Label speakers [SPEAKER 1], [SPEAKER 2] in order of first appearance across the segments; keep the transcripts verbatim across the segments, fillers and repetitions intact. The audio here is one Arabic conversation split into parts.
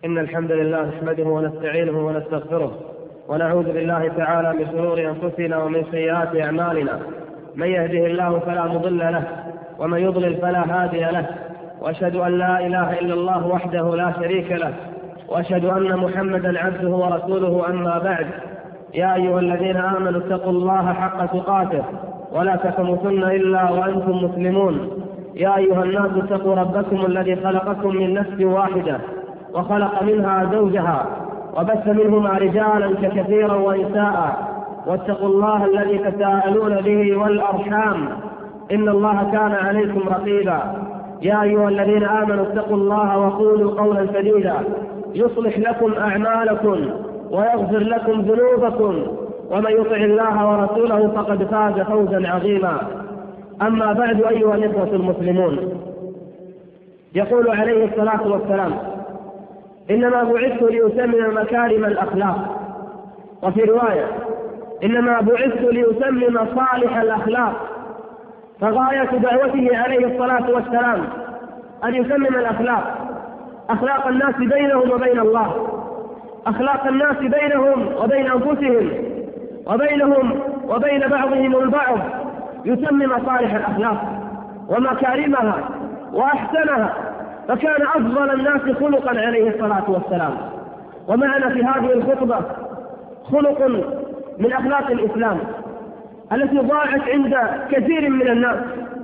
[SPEAKER 1] إن الحمد لله نحمده ونستعينه ونستغفره ونعوذ بالله تعالى من شرور أنفسنا ومن سيئات أعمالنا. من يهده الله فلا مضل له ومن يضلل فلا هادي له، وأشهد أن لا إله إلا الله وحده لا شريك له، وأشهد أن محمدا عبده ورسوله. أما بعد، يا أيها الذين آمنوا اتقوا الله حق تقاته ولا تموتن إلا وأنتم مسلمون. يا أيها الناس اتقوا ربكم الذي خلقكم من نفس واحدة وخلق منها زوجها وبث منهما رجالا كثيرا ونساء، واتقوا الله الذي تساءلون به والأرحام إن الله كان عليكم رقيبا. يا أيها الذين آمنوا اتقوا الله وقولوا قولا سديدا يصلح لكم أعمالكم ويغفر لكم ذنوبكم، ومن يطع الله ورسوله فقد فاز فوزا عظيما. أما بعد، أيها الإخوة المسلمون، يقول عليه الصلاة والسلام: إنما بعثت لأتمم مكارم الأخلاق. وفي رواية: إنما بعثت لأتمم صالح الأخلاق. فغاية دعوته عليه الصلاة والسلام أن يتمم الأخلاق، أخلاق الناس بينهم وبين الله، أخلاق الناس بينهم وبين أنفسهم، وبينهم وبين بعضهم البعض، يتمم صالح الأخلاق ومكارمها وأحسنها. فكان أفضل الناس خلقا عليه الصلاة والسلام. ومعنا في هذه الخطبة خلق من أخلاق الإسلام التي ضاعت عند كثير من الناس،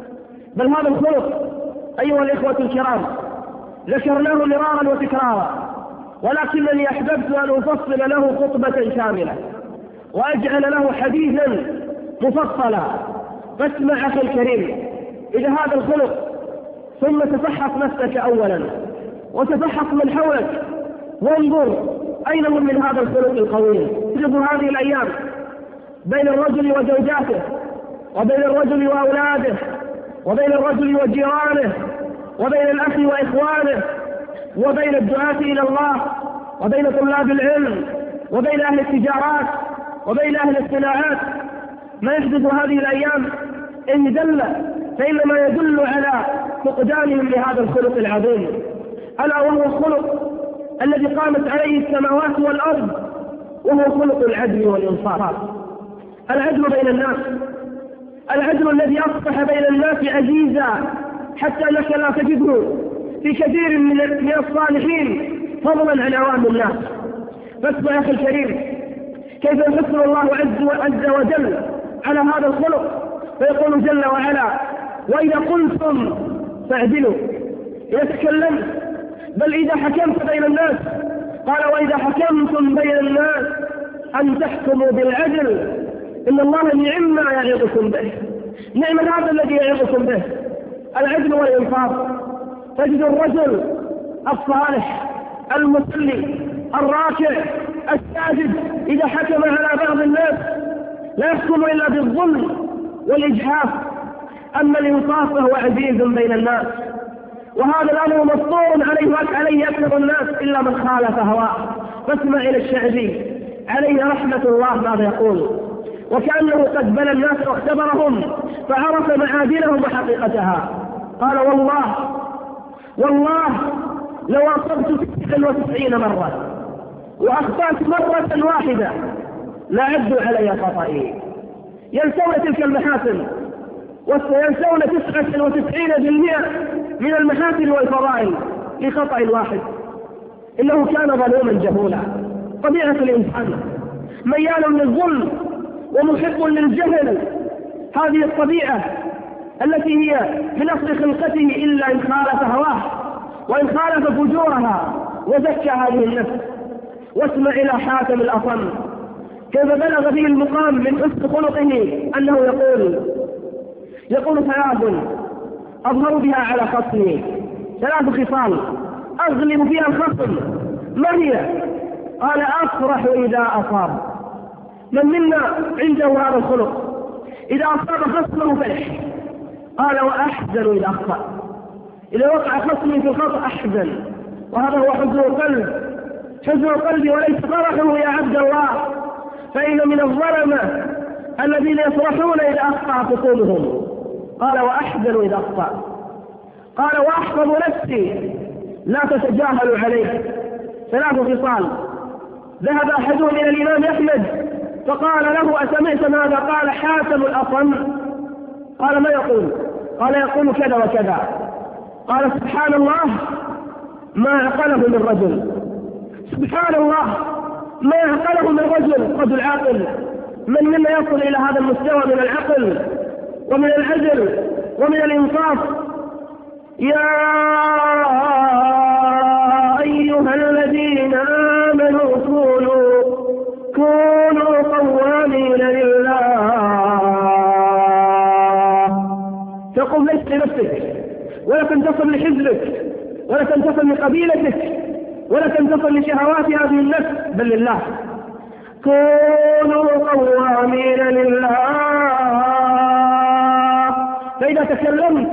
[SPEAKER 1] بل هذا الخلق أيها الإخوة الكرام ذكرناه مرارا وتكرارا، ولكنني أحببت أن أفصل له خطبة شاملة وأجعل له حديثا مفصلا. فاسمع أخي الكريم إلى هذا الخلق، ثم تفحص نفسك أولا وتفحص من حولك، وانظر أين هم من هذا الخلق القوي. تجد هذه الأيام بين الرجل وزوجاته، وبين الرجل وأولاده، وبين الرجل وجيرانه، وبين الأخ وإخوانه، وبين الدعاة إلى الله، وبين طلاب العلم، وبين أهل التجارات، وبين أهل الصناعات. ما يحدث هذه الأيام إن دل فإنما يدل على فقدانهم لهذا الخلق العظيم، ألا وهو الخلق الذي قامت عليه السماوات والأرض، وهو خلق العدل والإنصاف. العدل بين الناس، العدل الذي أصبح بين الناس عزيزا حتى أنك لا تجده في كثير من الصالحين فضلا عن عوام الناس. فاسمع أخي الكريم كيف يحث الله عز وجل على هذا الخلق، فيقول جل وعلا: وإذا قلتم فاعدلوا. إذا تكلمت، بل إذا حكمت بين الناس، قال: وإذا حكمتم بين الناس أن تحكموا بالعدل، إن الله نعم ما يعظكم به. نعم هذا الذي يعظكم به، العدل والإنصاف. تجد الرجل الصالح المصلي الراكع الساجد إذا حكم على بعض الناس لا يحكم إلا بالظلم والإجحاف. أما الإنصاف فهو عزيز بين الناس، وهذا الأمر مفطور عليه عليه أكثر الناس إلا من خالف هواه. فاسمع إلى الشعبي عليه رحمة الله ماذا يقول: وكأنه قد بلى الناس واختبرهم فعرف معادنهم وحقيقتها. قال: والله والله لو أصبت تسعة وتسعين مرة وأخطأت مرة واحدة لعدوا علي خطئي. ينسون تلك المحاسن وسينسون تسعة وتسعين بالمئة من المحاسن والفضائل لخطأ واحد. إنه كان ظلوما جهولا. طبيعة الإنسان ميال للظلم ومحب للجهل، هذه الطبيعة التي هي من أصل خلقته إلا إن خالف هواه وإن خالف فجورها وزكى هذه النفس. واسمع إلى حاتم الأصم كيف بلغ به المقام من حسن خلقه أنه يقول يقول ثلاث أظهر بها على خصمي، ثلاث خصال أغلب فيها الخصم. ما هي؟ قال: أفرح إذا أصاب. من منا عنده هذا الخلق؟ إذا أصاب خصمه فرح. قال: وأحزن إذا أخطأ. إذا وقع خصمي في الخطأ أحزن، وهذا هو حزن القلب، حزن القلب وليس فرحه يا عبد الله. فإن من الظلمة الذين يفرحون إذا أخطأ خصومهم. قال: وأحزن إذا أخطأ. قال: وأحفظ نفسي لا تتجاهل عليه. ثلاث خصال. ذهب أحدهم إلى الإمام أحمد فقال له: أسمعت ماذا قال حاتم الأصم؟ قال: ما يقول؟ قال: يقول كذا وكذا. قال: سبحان الله ما عقله من رجل، سبحان الله ما عقله من رجل، رجل عاقل. من مما يصل إلى هذا المستوى من العقل ومن العدل ومن الإنصاف؟ يا أيها الذين آمنوا كونوا كونوا قوامين لله. تقوم ليس لنفسك، ولا تنتصر لحزبك، ولا تنتصر لقبيلتك، ولا تنتصر لشهوات هذه النفس، بل لله. كونوا قوامين لله. فإذا تكلمت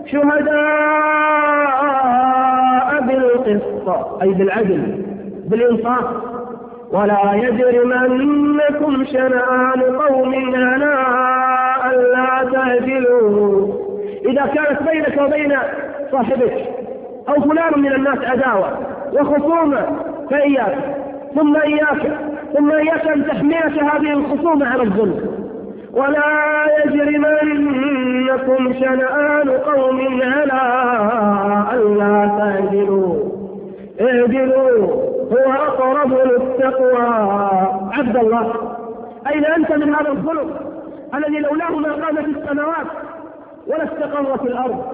[SPEAKER 1] شهداء بالقسط، أي بالعدل بالإنصاف. ولا يجرمنكم شنآن قوم على ألا تعدلوا. إذا كانت بينك وبين صاحبك أو فلان من الناس عداوة وخصومة فإياك ثم إياك ثم إياك أن تحميك هذه الخصومة على الظلم. ولا يجرمنكم شنآن قوم على ألا تعدلوا اعدلوا هو أقرب للتقوى. عبد الله، أين أنت من هذا الخلق الذي لولاه ما قامت السماوات ولا استقرت الأرض؟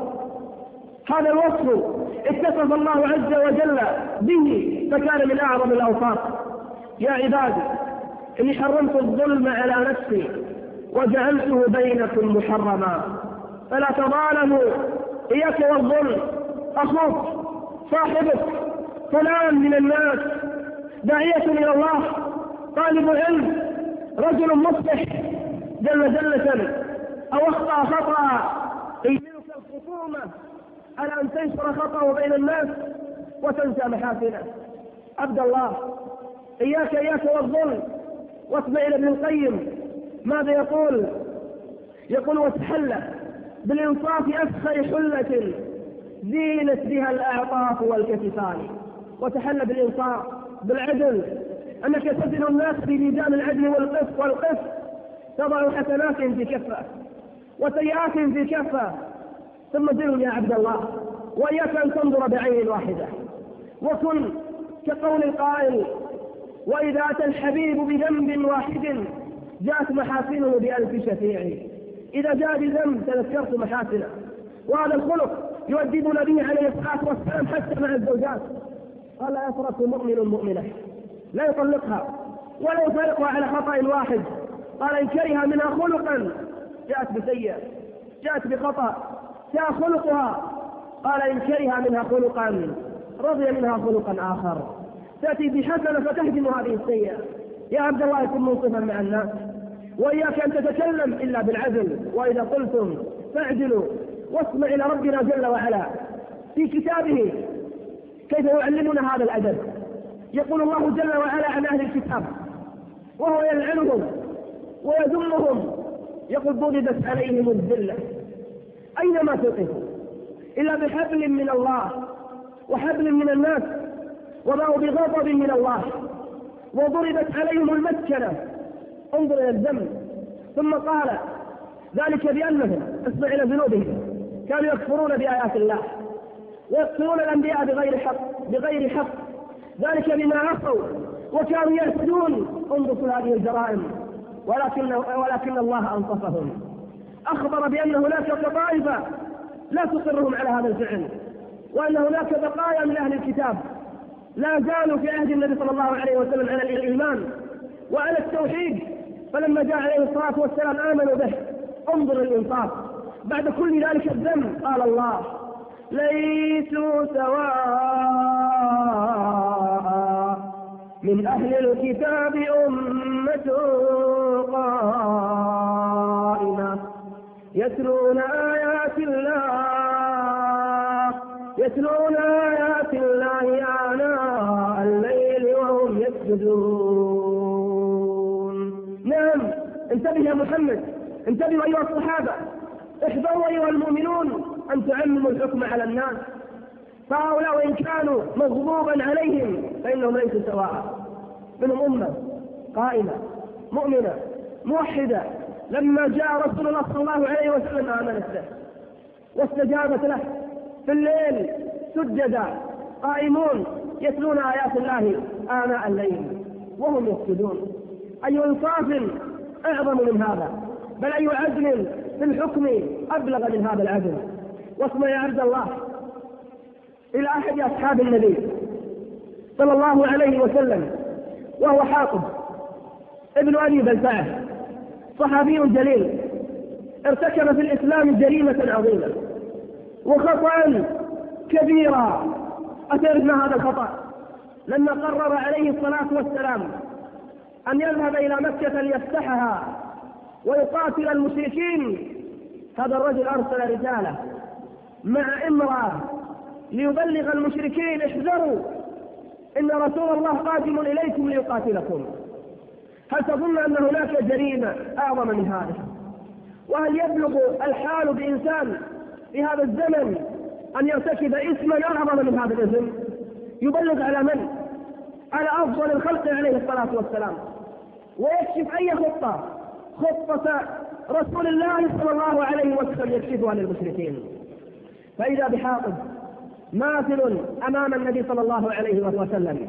[SPEAKER 1] هذا الوصف اتصف الله عز وجل به فكان من أعظم الأوصاف. يا عبادي إني حرمت الظلم على نفسي وجعلته بينكم محرما فلا تظالموا. إياك والظلم. أخوك، صاحبك، فلان من الناس، داعية إلى الله، طالب علم، رجل مصلح جل جلة، أو أخطأ خطأ يجلك الخصومة على أن تنشر خطأه بين الناس وتنسى محاسنه. عبد الله، إياك إياك والظلم. واسمع إلى ابن القيم ماذا يقول؟ يقول: وتحلى بالإنصاف أفخر حلة زينت بها الأعطاف والكتفان. وتحلى بالإنصاف بالعدل، أنك تزن الناس بميزان العدل والقسط، والقسط تضع حسنات في كفة وسيئات في كفة ثم زنهم يا عبد الله. وإياك أن تنظر بعين واحدة، وكن كقول القائل: وإذا أتى الحبيب بذنب واحد جاءت محاسنه بألف شفيع. إذا جاء بذنب تذكرت محاسنه. وهذا الخلق يؤدبنا به عليه الصلاة والسلام حتى مع الزوجات. قال: لا يفرق مؤمن مؤمنة، لا يطلقها ولا يفارقها على خطأ واحد. قال: إن كره منها خلقا جاءت بسيئة، جاءت بخطأ جاء خلقها. قال: إن كره منها خلقا رضي منها خلقا آخر. تأتي بحسنة فتهدم هذه السيئة. يا عبد الله، كن منصفا مع الناس، وإياك أن تتكلم إلا بالعدل، وإذا قلتم فاعدلوا. واسمع إلى ربنا جل وعلا في كتابه كيف يعلمنا هذا الأدب. يقول الله جل وعلا عن أهل الكتاب وهو يلعنهم ويذمهم، يقول: ضربت عليهم الذلة أينما ثقفوا إلا بحبل من الله وحبل من الناس وباءوا بغضب من الله، وضربت عليهم المسكنة. انظر إلى الذنب. ثم قال: ذلك بأنهم، اسمع إلى ذنوبهم، كانوا يكفرون بآيات الله ويقتلون الأنبياء بغير حق بغير حق ذلك بما عصوا وكانوا يعتدون. انظروا هذه الجرائم، ولكن ولكن الله أنصفهم. أخبر بأن هناك طائفة لا تقرهم على هذا الفعل، وأن هناك بقايا من أهل الكتاب لا زالوا في عهد النبي صلى الله عليه وسلم على الإيمان وعلى التوحيد، فلما جاء عليه الصلاة والسلام آمنوا به. انظر الإنصاف. بعد كل ذلك الذنب قال الله: ليسوا سواء من أهل الكتاب أمة قائمة يتلون آيات الله يتلون آيات الله آناء الليل وهم يسجدون. نعم، انتبه يا محمد، انتبهوا أيها الصحابة، احذروا أيها المؤمنون أن تعمموا الحكم على الناس، فهؤلاء وإن كانوا مغضوبا عليهم
[SPEAKER 2] فإنهم ليسوا سواء. منهم أمة قائمة مؤمنة موحدة لما جاء رسول الله صلى الله عليه وسلم آمنت به واستجابت له، في الليل سجدا قائمون يتلون آيات الله آناء الليل وهم يسجدون. أي إنصاف أعظم من هذا، بل أي عدل في الحكم أبلغ من هذا العدل. واسمع يا عبد الله إلى أحد أصحاب النبي صلى الله عليه وسلم وهو حاطب ابن أبي بلتعة، صحابي جليل ارتكب في الإسلام جريمة عظيمة وخطأ كبيرا. أتعرفنا هذا الخطأ؟ لما قرر عليه الصلاة والسلام أن يذهب إلى مكة ليفتحها ويقاتل المشركين، هذا الرجل أرسل رسالة مع امرأة ليبلغ المشركين احذروا إن رسول الله قادم إليكم ليقاتلكم. هل تظن أن هناك جريمة أعظم من هذا؟ وهل يبلغ الحال بإنسان في هذا الزمن أن يرتكب إثما أعظم من هذا الإثم؟ يبلغ على من؟ على أفضل الخلق عليه الصلاة والسلام، ويكشف أي خطة خطة رسول الله صلى الله عليه وسلم يكشفها للمشركين. فإذا بحاطب ماثل أمام النبي صلى الله عليه وسلم،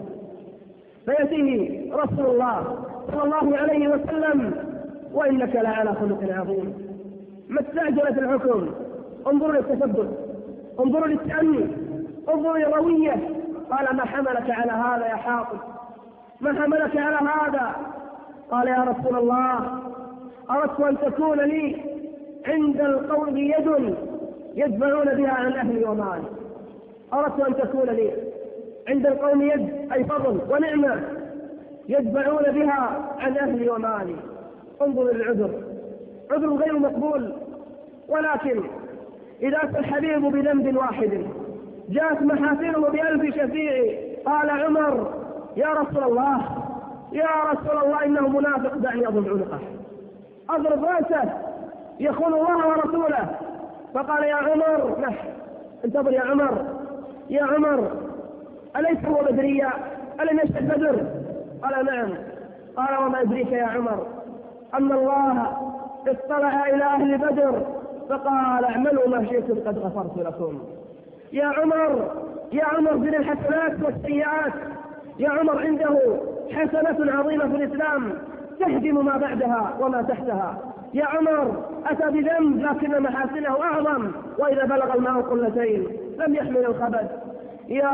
[SPEAKER 2] فيأتيه رسول الله صلى الله عليه وسلم وإنك لعلى خلق عظيم. ما استعجلت الحكم؟ انظروا للتثبت، انظروا للتأني، انظروا للروية. قال ما حملك على هذا يا حاطب؟ ما حملك على هذا؟ قال يا رسول الله أردت أن تكون لي عند القوم يد يدفعون بها عن أهلي ومالي. أردت أن تكون لي عند القوم يد أي فضل ونعمة يدفعون بها عن أهلي ومالي. انظر للعذر، عذر غير مقبول. ولكن إذا أتى الحبيب بذنب واحد جاءت محاسنه بألف شفيع. قال عمر يا رسول الله يا رسول الله إنه منافق دعني أضرب عنقه، أضرب رأسه يخون الله ورسوله. فقال يا عمر نح انتظر يا عمر يا عمر أليس هو بدريا؟ ألم يشهد بدر؟ قال نعم. قال وما أدريك يا عمر أن الله اطلع إلى أهل بدر فقال اعملوا ما شئتم قد غفرت لكم. يا عمر يا عمر زن الحسنات والسيئات. يا عمر عنده حسنة عظيمة في الإسلام تهدم ما بعدها وما تحتها. يا عمر أتى بذنب لكن محاسنه أعظم، وإذا بلغ الماء قلتين لم يحمل الخبث. يا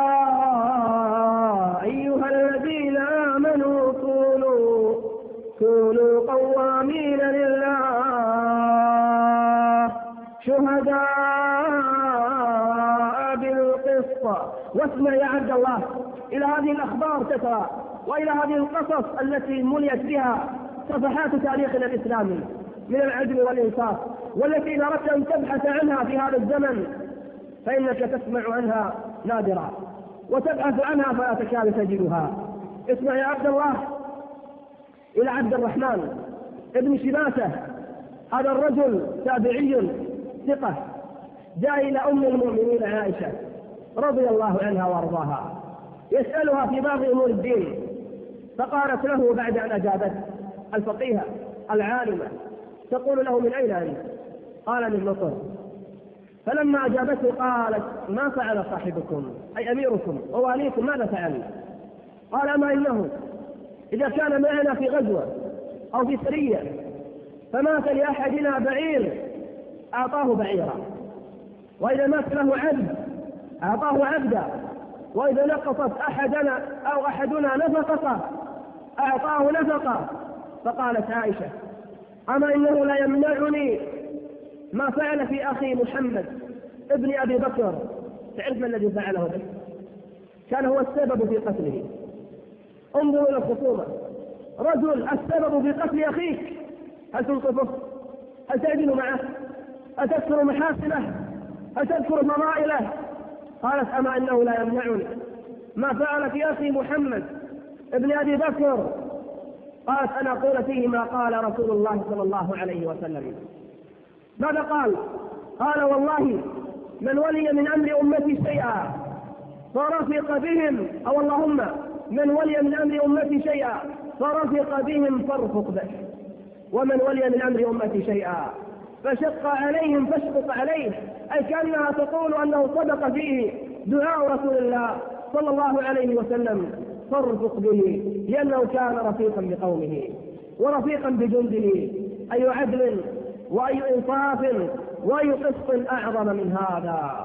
[SPEAKER 2] أيها الذين آمنوا كونوا كونوا قوامين لله شهداء بالقسط. واسمع يا عبد الله إلى هذه الأخبار تترى وإلى هذه القصص التي مليت بها صفحات تاريخنا الإسلامي من العدل والإنصاف، والتي إذا أردت أن تبحث عنها في هذا الزمن فإنك تسمع عنها نادرا وتبحث عنها فلا تكاد تجدها. اسمع يا عبد الله إلى عبد الرحمن ابن شباسة. هذا الرجل تابعي ثقة جاء إلى أم المؤمنين عائشة رضي الله عنها وارضاها يسألها في بعض أمور الدين، فقالت له بعد أن أجابته الفقيهة العالمة تقول له من أين أنت؟ قال من مصر. فلما أجابته قالت ما فعل صاحبكم أي أميركم وواليكم ماذا فعل؟ قال ما إنه إذا كان معنا في غزوة أو في سرية فمات لأحدنا بعير أعطاه بعيرا، وإذا مات له عبد أعطاه عبدا، وإذا نقصت أحدنا أو أحدنا نفقة أعطاه نفقة. فقالت عائشة أما إنه لا يمنعني ما فعل في أخي محمد ابن أبي بكر. تعرف ما الذي فعله به؟ كان هو السبب في قتله. انظروا إلى الخصومة، رجل السبب في قتل أخيك، هل تنقفه؟ هل تعدل معه؟ هل تذكر محاسنه؟ هل تذكر فضائله؟ قالت أما إنه لا يمنعني ما فعل في أخي محمد ابن أبي بكر. قالت أنا أقول فيه ما قال رسول الله صلى الله عليه وسلم. ماذا قال؟ قال والله من ولي من أمر أمتي شيئا فرفق بهم، أو اللهم من ولي من أمر أمتي شيئا فرفق بهم فارفق به، ومن ولي من أمر أمتي شيئا فشق عليهم فاشقق عليه، أي كأنها تقول أنه صدق فيه دعاء رسول الله صلى الله عليه وسلم فارفق به، لأنه كان رفيقا بقومه ورفيقا بجنده، أي عدل وأي إنصاف وأي قسط أعظم من هذا.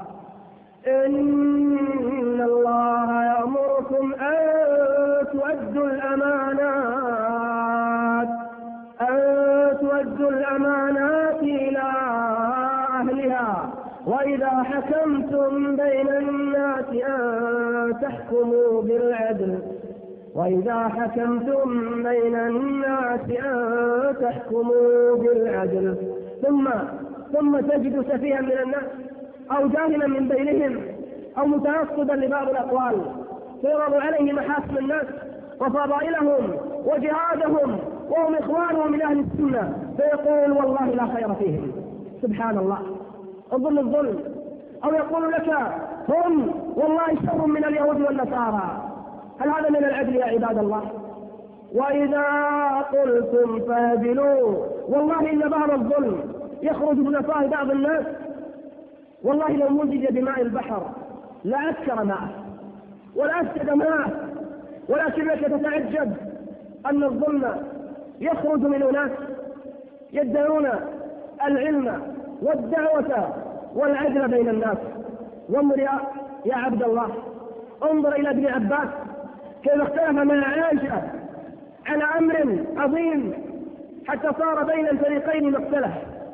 [SPEAKER 2] إن الله يأمركم أن تؤدوا الأمانات أن تؤدوا الأمانات إلى أهلها وإذا حكمتم بين الناس أن تحكموا بالعدل وإذا حكمتم بين الناس أن تحكموا بالعدل ثم ثم تجد سفيها من الناس أو جاهلا من بينهم أو متعصبا لبعض الأقوال فيعرض عليه محاسن الناس وفضائلهم وجهادهم وهم إخوانهم من أهل السنة فيقول والله لا خير فيهم. سبحان الله، الظلم الظلم. أو يقول لك هم والله شر من اليهود والنصارى. هل هذا من العدل يا عباد الله؟ وإذا قلتم فاعدلوا، والله إن بعض الظلم يخرج من أفواه بعض الناس، والله لو مزج بماء البحر لأسكر ماءه ولا أفسد ماءه، ولكنك تتعجب أن الظلم يخرج من أناس يدعون العلم والدعوة والعدل بين الناس. وانظر يا عبد الله، انظر إلى ابن عباس كيف اختلف مع عائشة على أمر عظيم حتى صار بين الفريقين مختلف،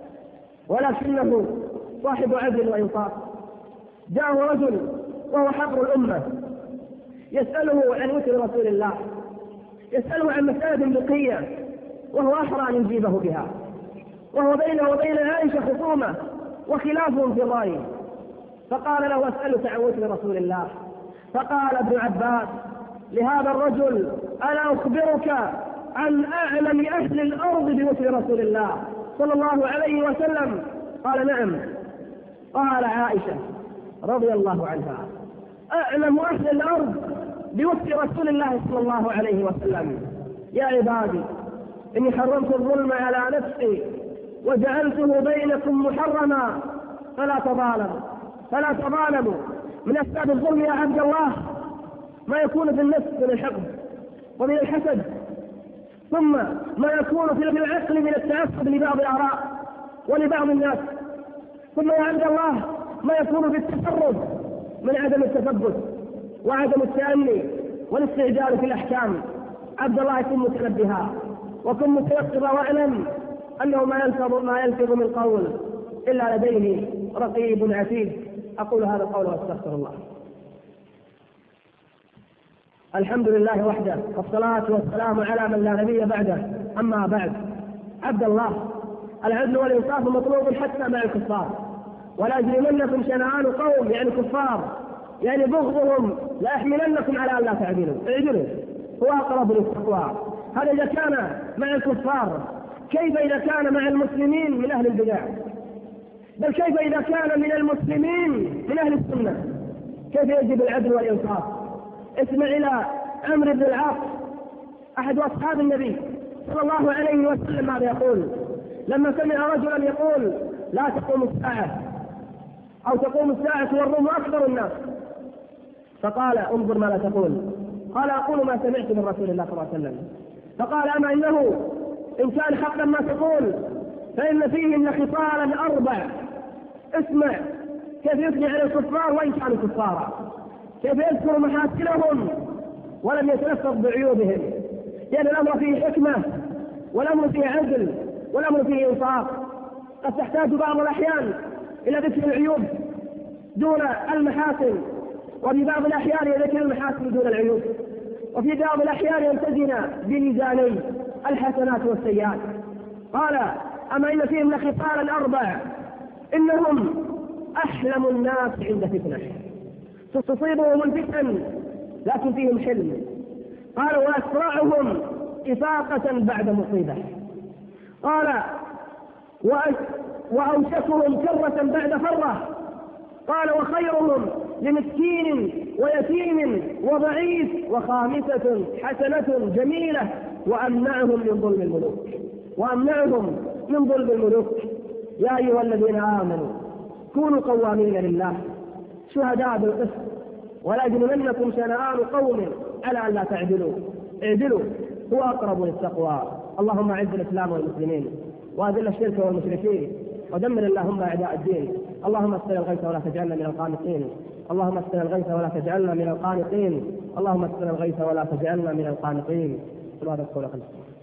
[SPEAKER 2] ولكنه صاحب عدل وإنصاف. جاءه رجل وهو حبر الأمة يسأله عن وتر رسول الله، يسأله عن مسألة بقية وهو أحرى أن يجيبه بها، وهو بينه وبين عائشة خصومة وخلاف في الرأي، فقال له أسألك عن وتر رسول الله. فقال ابن عباس لهذا الرجل ألا أخبرك عن أعلم أهل الأرض بوتر رسول الله صلى الله عليه وسلم؟ قال نعم. قال عائشة رضي الله عنها أعلم أهل الأرض بوتر رسول الله صلى الله عليه وسلم. يا عبادي إني حرمت الظلم على نفسي وجعلته بينكم محرما فلا تظالموا فلا تظالموا. من أسباب الظلم يا عبد الله ما يكون في النفس من الحقد ومن الحسد، ثم ما يكون في العقل من التعصب لبعض الآراء ولبعض الناس، ثم يا عبد الله ما يكون في التصرف من عدم التثبت وعدم التأني والاستعجال في الأحكام. عبد الله كن متنبها وكن متيقظا واعلم أنه ما يلفظ ما يلفظ من قول إلا لديه رقيب عتيد. أقول هذا القول واستغفر الله. الحمد لله وحده والصلاة والسلام على من لا نبي بعده. أما بعد، عبد الله العدل والإنصاف مطلوب حتى مع الكفار، ولا يجرمنكم شنآن قوم يعني كفار يعني بغضهم لا يحملنكم على أن لا تعدلوا، اعدلوا هو أقرب للتقوى. هذا إذا كان مع الكفار، كيف إذا كان مع المسلمين من أهل البدع؟ بل كيف إذا كان من المسلمين من أهل السنة؟ كيف يجب العدل والإنصاف؟ اسمع إلى عمرو بن العاص أحد أصحاب النبي صلى الله عليه وسلم ماذا يقول لما سمع رجلا يقول لا تقوم الساعة أو تقوم الساعة والروم أكثر الناس، فقال انظر ماذا تقول. قال أقول ما سمعت من رسول الله صلى الله عليه وسلم. فقال أما إنه إن كان حقا ما تقول فإن فيهم لخصالا أربع. اسمع كيف يثني على الكفار وإن كانوا كفارا، كيف يذكر محاسنهم ولم يتلفظ بعيوبهم، لأن الأمر فيه حكمة والأمر فيه عدل والأمر فيه إنصاف. قد تحتاج بعض الأحيان إلى ذكر العيوب دون المحاسن، وفي بعض الأحيان يذكر المحاسن دون العيوب، وفي بعض الأحيان يلتزم بميزاني الحسنات والسيئات. قال أما إن فيهم لخصالا أربع إنهم أحلم الناس عند فتنة تصيبهم الفتن لكن فيهم حلم. قال وأسرعهم إفاقة بعد مصيبة. قال وأوشكهم كرة بعد فرة. قال وخيرهم لمسكين ويتيم وضعيف، وخامسة حسنة جميلة وأمنعهم من ظلم الملوك وأمنعهم من ظلم الملوك. يا أيها الذين آمنوا كونوا قوامين لله شهداء بالقسط ولا يجرمنكم شنآن قوم على أن لا تعدلوا اعدلوا هو أقرب للتقوى. اللهم أعز الإسلام والمسلمين وأذل الشرك والمشركين ودمر اللهم أعداء الدين. اللهم اسقنا الغيث ولا تجعلنا من القانطين. اللهم اسقنا الغيث ولا تجعلنا من القانطين. اللهم اسقنا الغيث ولا تجعلنا من القانطين. سبحانك اللهم وبحمدك.